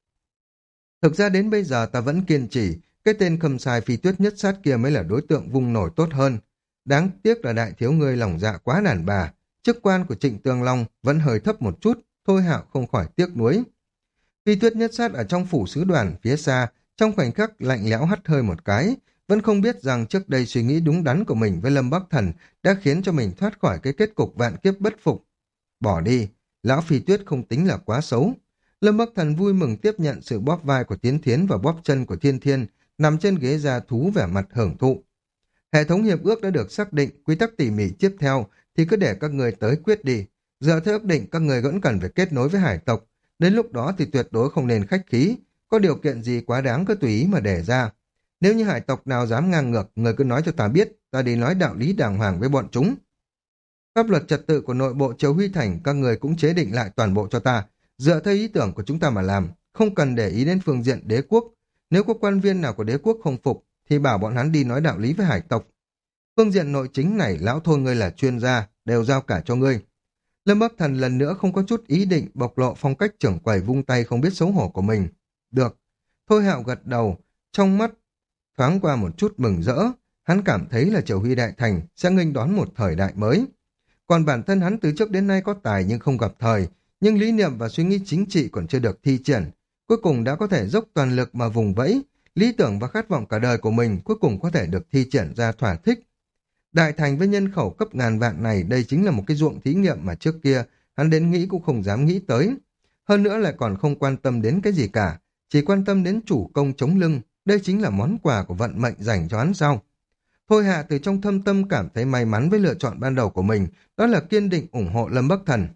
Thực ra đến bây giờ ta vẫn kiên trì, cái tên Khâm Sai Phi Tuyết Nhất Sát kia mới là đối tượng vùng nổi tốt hơn. Đáng tiếc là đại thiếu ngươi lòng dạ quá đàn bà, chức quan của Trịnh Tương Long vẫn hơi thấp một chút, Thôi Hạo không khỏi tiếc nuối. Phi Tuyết Nhất Sát ở trong phủ sứ đoàn phía xa, trong khoảnh khắc lạnh lẽo hắt hơi một cái, vẫn không biết rằng trước đây suy nghĩ đúng đắn của mình với Lâm Bắc Thần đã khiến cho mình thoát khỏi cái kết cục vạn kiếp bất phục. Bỏ đi, lão Phi Tuyết không tính là quá xấu. Lâm Bắc Thần vui mừng tiếp nhận sự bóp vai của Tiến Thiến và bóp chân của Thiên Thiên, nằm trên ghế da thú vẻ mặt hưởng thụ. Hệ thống hiệp ước đã được xác định, quy tắc tỉ mỉ tiếp theo thì cứ để các người tới quyết đi. Dựa theo ước định các người vẫn cần phải kết nối với hải tộc. Đến lúc đó thì tuyệt đối không nên khách khí, có điều kiện gì quá đáng cứ tùy ý mà để ra. Nếu như hải tộc nào dám ngang ngược, người cứ nói cho ta biết, ta đi nói đạo lý đàng hoàng với bọn chúng. Pháp luật trật tự của nội bộ Triều Huy Thành các người cũng chế định lại toàn bộ cho ta, dựa theo ý tưởng của chúng ta mà làm, không cần để ý đến phương diện đế quốc. Nếu có quan viên nào của đế quốc không phục, thì bảo bọn hắn đi nói đạo lý với hải tộc. Phương diện nội chính này, lão Thôi ngươi là chuyên gia, đều giao cả cho ngươi. Lâm Bắc Thần lần nữa không có chút ý định bộc lộ phong cách trưởng quầy vung tay không biết xấu hổ của mình. Được. Thôi Hạo gật đầu, trong mắt thoáng qua một chút mừng rỡ. Hắn cảm thấy là Triều Huy Đại Thành sẽ nghênh đón một thời đại mới. Còn bản thân hắn từ trước đến nay có tài nhưng không gặp thời, nhưng lý niệm và suy nghĩ chính trị còn chưa được thi triển. Cuối cùng đã có thể dốc toàn lực mà vùng vẫy, lý tưởng và khát vọng cả đời của mình cuối cùng có thể được thi triển ra thỏa thích. Đại Thành với nhân khẩu cấp ngàn vạn này, đây chính là một cái ruộng thí nghiệm mà trước kia hắn đến nghĩ cũng không dám nghĩ tới. Hơn nữa lại còn không quan tâm đến cái gì cả, chỉ quan tâm đến chủ công chống lưng, đây chính là món quà của vận mệnh dành cho hắn sao. Thôi Hạ từ trong thâm tâm cảm thấy may mắn với lựa chọn ban đầu của mình, đó là kiên định ủng hộ Lâm Bắc Thần.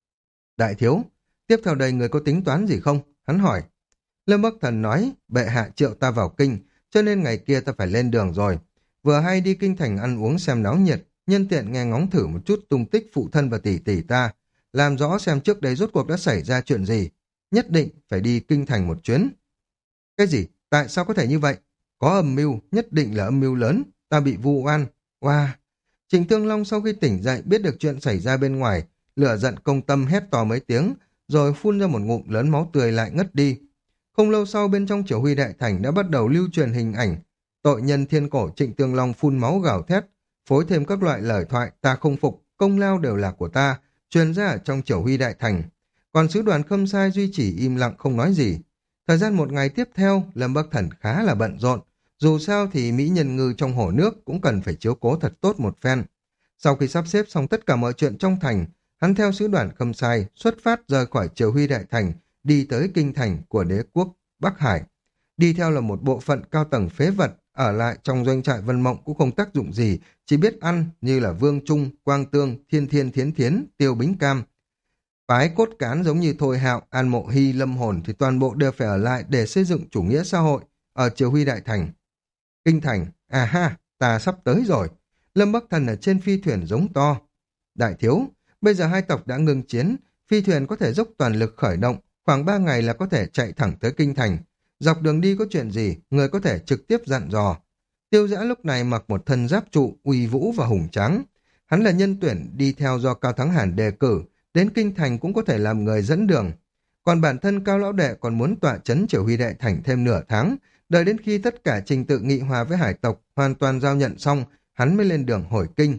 Đại thiếu, tiếp theo đây người có tính toán gì không? Hắn hỏi. Lâm Bắc Thần nói, bệ hạ triệu ta vào kinh, cho nên ngày kia ta phải lên đường rồi. Vừa hay đi kinh thành ăn uống xem náo nhiệt, nhân tiện nghe ngóng thử một chút tung tích phụ thân và tỷ tỷ ta, làm rõ xem trước đây rốt cuộc đã xảy ra chuyện gì. Nhất định phải đi kinh thành một chuyến. Cái gì? Tại sao có thể như vậy? Có âm mưu, nhất định là âm mưu lớn. Ta bị vu oan. Wow! Trịnh Tương Long sau khi tỉnh dậy biết được chuyện xảy ra bên ngoài, lửa giận công tâm hét to mấy tiếng, rồi phun ra một ngụm lớn máu tươi lại ngất đi. Không lâu sau bên trong Triều Huy Đại Thành đã bắt đầu lưu truyền hình ảnh tội nhân thiên cổ Trịnh Tương Long phun máu gào thét, phối thêm các loại lời thoại ta không phục, công lao đều là của ta, truyền ra ở trong Triều Huy Đại Thành. Còn sứ đoàn Khâm Sai duy trì im lặng không nói gì. Thời gian một ngày tiếp theo, Lâm Bắc Thần khá là bận rộn. Dù sao thì Mỹ Nhân Ngư trong hồ nước cũng cần phải chiếu cố thật tốt một phen. Sau khi sắp xếp xong tất cả mọi chuyện trong thành, hắn theo sứ đoàn Khâm Sai xuất phát rời khỏi Triều Huy Đại Thành, đi tới kinh thành của đế quốc Bắc Hải. Đi theo là một bộ phận cao tầng phế vật, ở lại trong doanh trại Vân Mộng cũng không tác dụng gì, chỉ biết ăn như là Vương Trung, Quang Tương, Thiên Thiên Thiến Thiến, Tiêu Bính Cam. Phái cốt cán giống như Thôi Hạo, An Mộ Hy, Lâm Hồn thì toàn bộ đều phải ở lại để xây dựng chủ nghĩa xã hội ở Triều Huy Đại Thành. Kinh thành, à ha, ta sắp tới rồi. Lâm Bắc Thần ở trên phi thuyền giống to. Đại thiếu, bây giờ hai tộc đã ngưng chiến, phi thuyền có thể dốc toàn lực khởi động, khoảng ba ngày là có thể chạy thẳng tới kinh thành. Dọc đường đi có chuyện gì, người có thể trực tiếp dặn dò. Tiêu Dã lúc này mặc một thân giáp trụ, uy vũ và hùng tráng. Hắn là nhân tuyển đi theo do Cao Thắng Hàn đề cử, đến kinh thành cũng có thể làm người dẫn đường. Còn bản thân Cao Lão Đệ còn muốn tọa chấn Triều Huy Đại Thành thêm nửa tháng, đợi đến khi tất cả trình tự nghị hòa với hải tộc hoàn toàn giao nhận xong, hắn mới lên đường hồi kinh.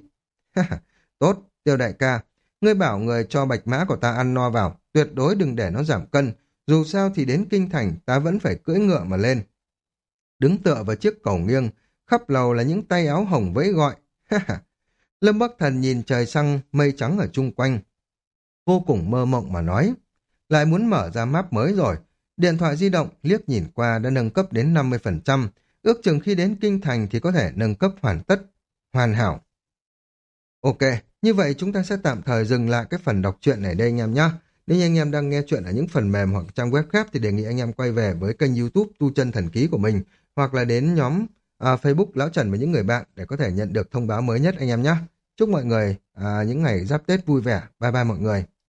Tốt, Tiêu đại ca, ngươi bảo người cho bạch mã của ta ăn no vào, tuyệt đối đừng để nó giảm cân, dù sao thì đến kinh thành ta vẫn phải cưỡi ngựa mà lên. Đứng tựa vào chiếc cầu nghiêng, khắp lầu là những tay áo hồng vẫy gọi. Lâm Bắc Thần nhìn trời xăng, mây trắng ở chung quanh, vô cùng mơ mộng mà nói. Lại muốn mở ra map mới rồi. Điện thoại di động liếc nhìn qua đã nâng cấp đến năm mươi phần trăm, ước chừng khi đến kinh thành thì có thể nâng cấp hoàn tất. Hoàn hảo. Ok, như vậy chúng ta sẽ tạm thời dừng lại cái phần đọc truyện này đây anh em nhé. Nếu như anh em đang nghe chuyện ở những phần mềm hoặc trang web khác thì đề nghị anh em quay về với kênh YouTube Tu Chân Thần Ký của mình, hoặc là đến nhóm à, Facebook Lão Trần và những người bạn để có thể nhận được thông báo mới nhất anh em nhé. Chúc mọi người à, những ngày giáp Tết vui vẻ. Bye bye mọi người.